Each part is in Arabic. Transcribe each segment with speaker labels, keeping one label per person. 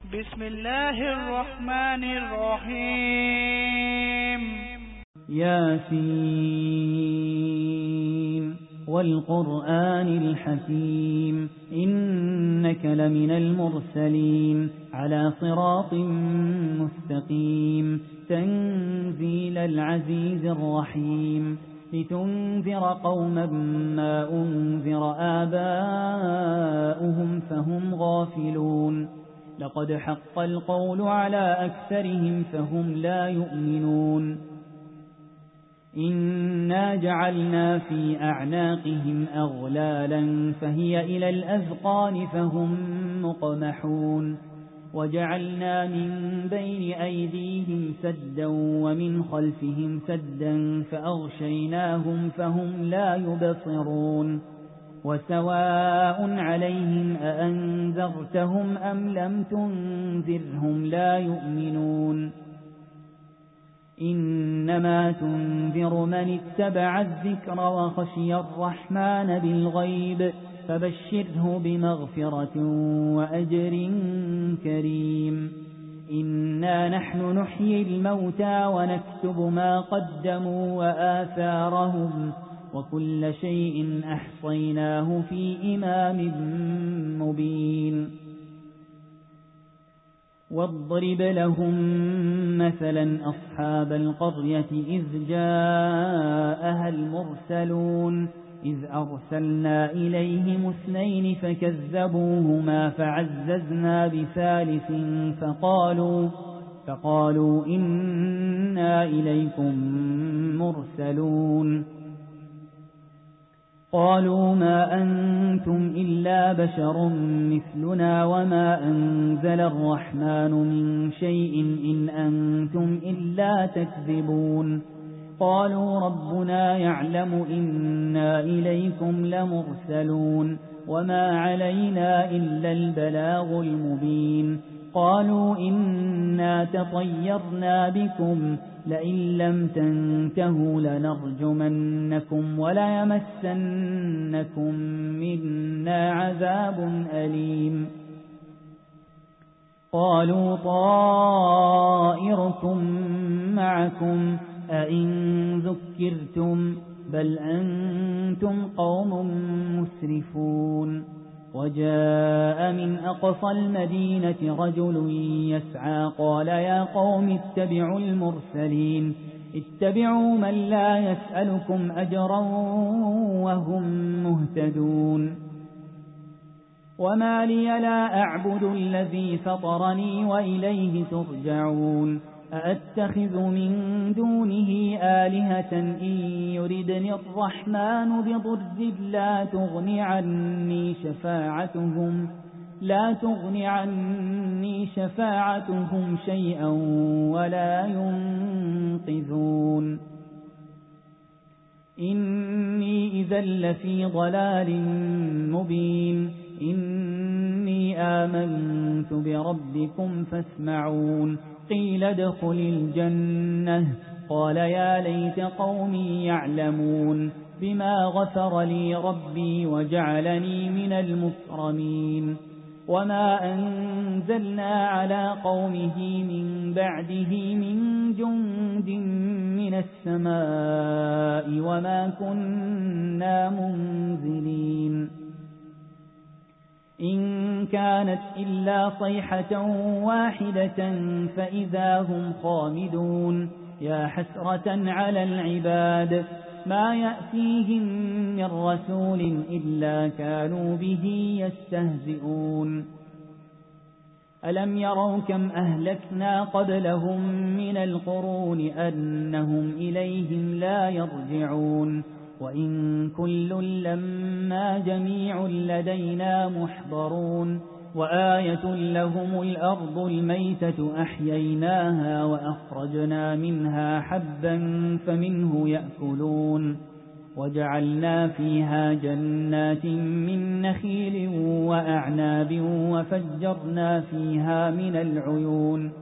Speaker 1: بسم الله الرحمن الرحيم.
Speaker 2: ياسين والقرآن الحكيم إنك لمن المرسلين على صراط مستقيم تنزيل العزيز الرحيم لتنذر قوما ما أنذر آباؤهم فهم غافلون لقد حق القول على أكثرهم فهم لا يؤمنون إنا جعلنا في أعناقهم أغلالا فهي إلى الأذقان فهم مقمحون وجعلنا من بين أيديهم سدا ومن خلفهم سدا فأغشيناهم فهم لا يبصرون وسواء عليهم أأنذرتهم أم لم تنذرهم لا يؤمنون إنما تنذر من اتبع الذكر وخشي الرحمن بالغيب فبشره بمغفرة وأجر كريم إنا نحن نحيي الموتى ونكتب ما قدموا وآثارهم وكل شيء أحصيناه في إمام مبين واضرب لهم مثلا أصحاب القرية إذ جاءها المرسلون إذ أرسلنا إليهم 2 فكذبوهما فعززنا بثالث فقالوا إنا إليكم مرسلون قالوا ما أنتم إلا بشر مثلنا وما أنزل الرحمن من شيء إن أنتم إلا تكذبون قالوا ربنا يعلم إنا إليكم لمرسلون وما علينا إلا البلاغ المبين قالوا إنا تطيرنا بكم لئن لم تنتهوا لنرجمنكم وليمسنكم منا عذاب أليم قالوا طائركم معكم أئن ذكرتم بل أنتم قوم مسرفون وجاء من أقصى المدينة رجل يسعى قال يا قوم اتبعوا المرسلين اتبعوا من لا يسألكم أجرا وهم مهتدون وما لي لا أعبد الذي فطرني وإليه ترجعون أأتخذ من دونه آلهة إن يردني الرحمن بضر لا تغني عني شفاعتهم شيئا ولا ينقذون إني إذا لفي ضلال مبين إني آمنت بربكم فاسمعون قيل ادخل الجنة قال يا ليت قومي يعلمون بما غفر لي ربي وجعلني من المكرمين وما أنزلنا على قومه من بعده من جند من السماء وما كنا منزلين إن كانت إلا صيحة واحدة فإذا هم خامدون يا حسرة على العباد ما يأتيهم من رسول إلا كانوا به يستهزئون ألم يروا كم أهلكنا قبلهم من القرون أنهم إليهم لا يرجعون وإن كل لما جميع لدينا محضرون وآية لهم الأرض الميتة أحييناها وأخرجنا منها حبا فمنه يأكلون وجعلنا فيها جنات من نخيل وأعناب وفجرنا فيها من العيون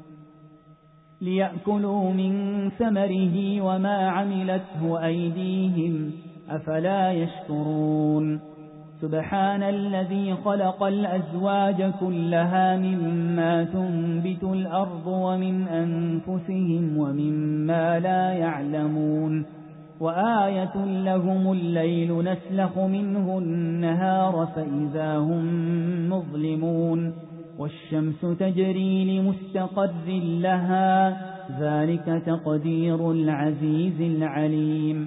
Speaker 2: ليأكلوا من ثمره وما عملته أيديهم أفلا يشكرون سبحان الذي خلق الأزواج كلها مما تنبت الأرض ومن أنفسهم ومما لا يعلمون وآية لهم الليل نسلخ منه النهار فإذا هم مظلمون والشمس تجري لمستقر لها ذلك تقدير العزيز العليم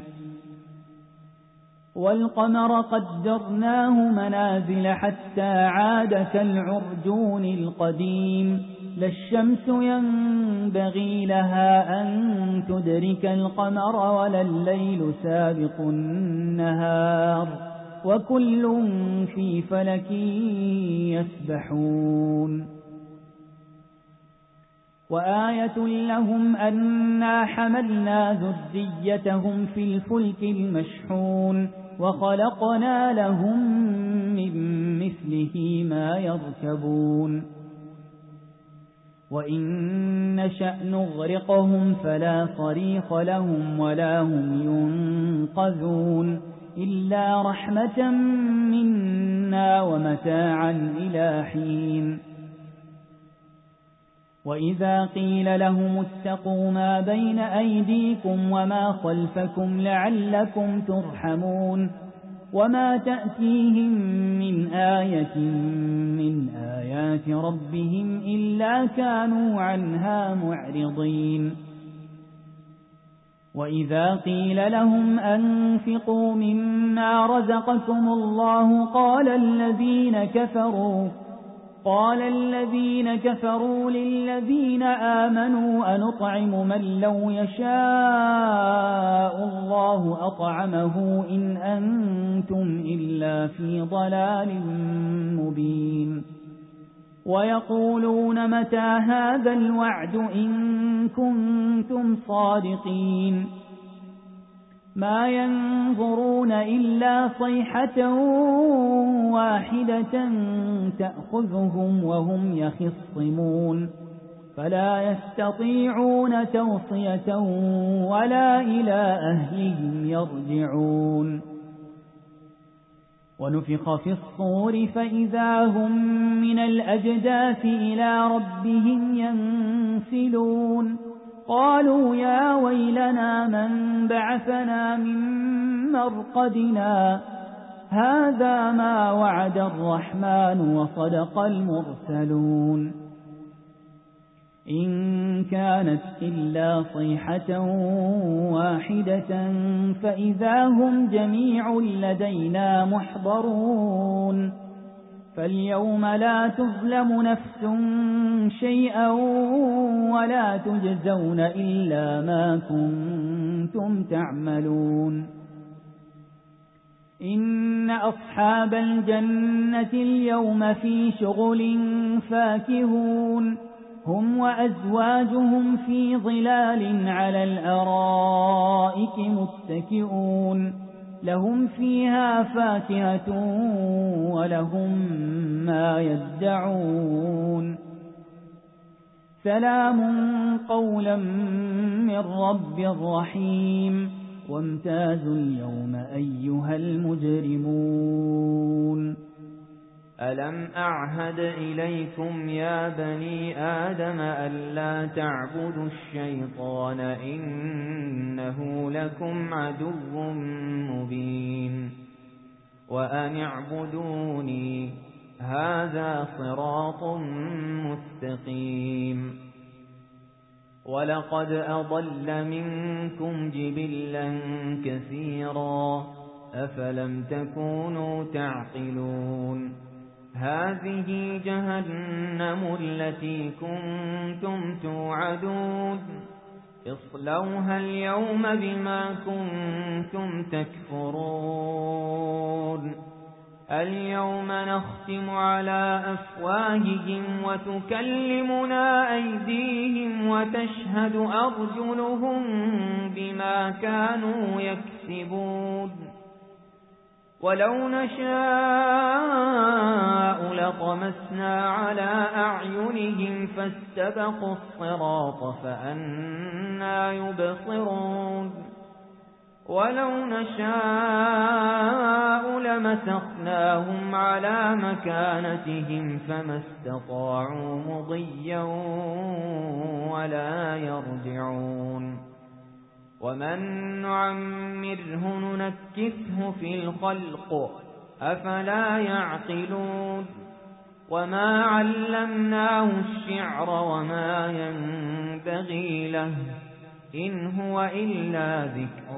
Speaker 2: والقمر قدرناه منازل حتى عاد كالعرجون القديم لا الشمس ينبغي لها أن تدرك القمر ولا الليل سابق النهار وكل في فلك يسبحون وآية لهم أنا حملنا ذريتهم في الفلك المشحون وخلقنا لهم من مثله ما يركبون وإن نشأ نغرقهم فلا صريخ لهم ولا هم ينقذون إلا رحمة منا ومتاعا إلى حين وإذا قيل لهم اتقوا ما بين أيديكم وما خلفكم لعلكم ترحمون وما تأتيهم من آية من آيات ربهم إلا كانوا عنها معرضين وإذا قيل لهم أنفقوا مما رزقكم الله قال الذين كفروا للذين آمنوا أنطعم من لو يشاء الله أطعمه إن أنتم إلا في ضلال مبين ويقولون متى هذا الوعد إن كنتم صادقين ما ينظرون إلا صيحة واحدة تأخذهم وهم يخصمون فلا يستطيعون توصية ولا إلى أهلهم يرجعون ونفخ في الصور فإذا هم من الأجداث إلى ربهم ينسلون قالوا يا ويلنا من بعثنا من مرقدنا هذا ما وعد الرحمن وصدق المرسلون إن كانت إلا صيحة واحدة فإذا هم جميع لدينا محضرون فاليوم لا تظلم نفس شيئا ولا تجزون إلا ما كنتم تعملون إن أصحاب الجنة اليوم في شغل فاكهون هم وأزواجهم في ظلال على الأرائك متكئون لهم فيها فاكهة ولهم ما يدعون سلام قولا من رب رحيم وامتازوا اليوم أيها المجرمون
Speaker 3: ألم أعهد إليكم يا بني آدم ألا تعبدوا الشيطان إنه لكم عدو مبين وأن اعبدوني هذا صراط مستقيم ولقد أضل منكم جبلا كثيرا أفلم تكونوا تعقلون هذه جهنم التي كنتم توعدون اصلوها اليوم بما كنتم تكفرون اليوم نختم على أفواههم وتكلمنا أيديهم وتشهد أرجلهم بما كانوا يكسبون ولو نشاء لطمسنا على أعينهم فاستبقوا الصراط فأنى يبصرون ولو نشاء لمسخناهم على مكانتهم فما استطاعوا مضيا ولا يرجعون ومن نعمره ننكسه في الخلق أفلا يعقلون وما علمناه الشعر وما ينبغي له إن هو إلا ذكر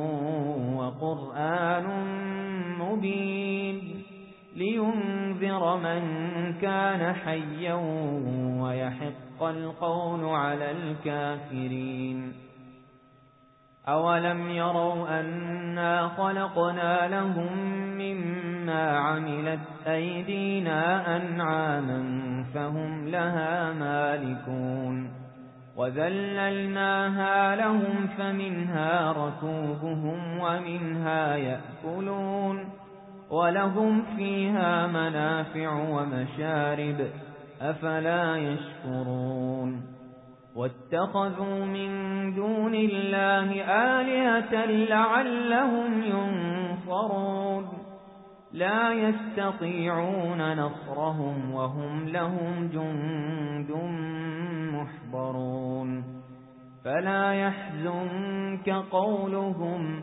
Speaker 3: وقرآن مبين لينذر من كان حيا ويحق القول على الكافرين أولم يروا أنا خلقنا لهم مما عملت أيدينا أنعاما فهم لها مالكون وذللناها لهم فمنها ركوبهم ومنها يأكلون ولهم فيها منافع ومشارب أفلا يشكرون واتخذوا من دون الله آلهة لعلهم ينصرون لا يستطيعون نصرهم وهم لهم جند محضرون فلا يحزنك قولهم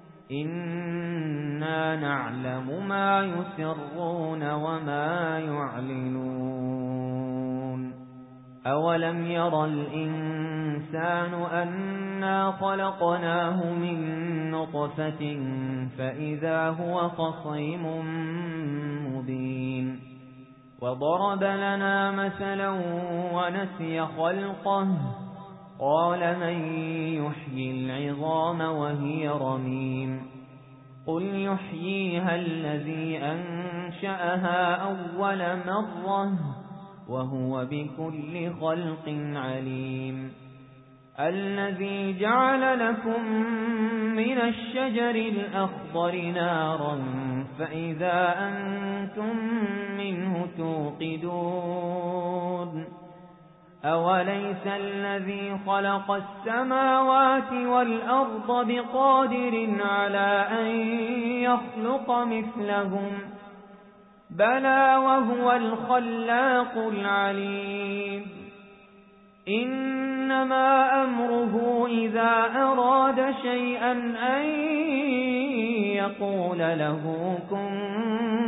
Speaker 3: إنا نعلم ما يسرون وما يعلنون أولم يرى الإنسان أنا خلقناه من نطفة فإذا هو خصيم مبين وضرب لنا مثلا ونسي خلقه قال من يحيي العظام وهي رميم قل يحييها الذي أنشأها أول مرة وهو بكل خلق عليم الذي جعل لكم من الشجر الأخضر نارا فإذا أنتم منه توقدون أوليس الذي خلق السماوات والأرض بقادر على أن يخلق مثلهم بلى وهو الخلاق العليم إنما أمره إذا أراد شيئا أن يقول له كن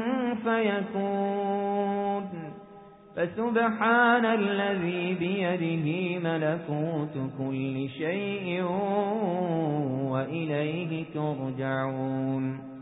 Speaker 3: فيكون فسبحان الذي بيده ملكوت كل شيء وإليه ترجعون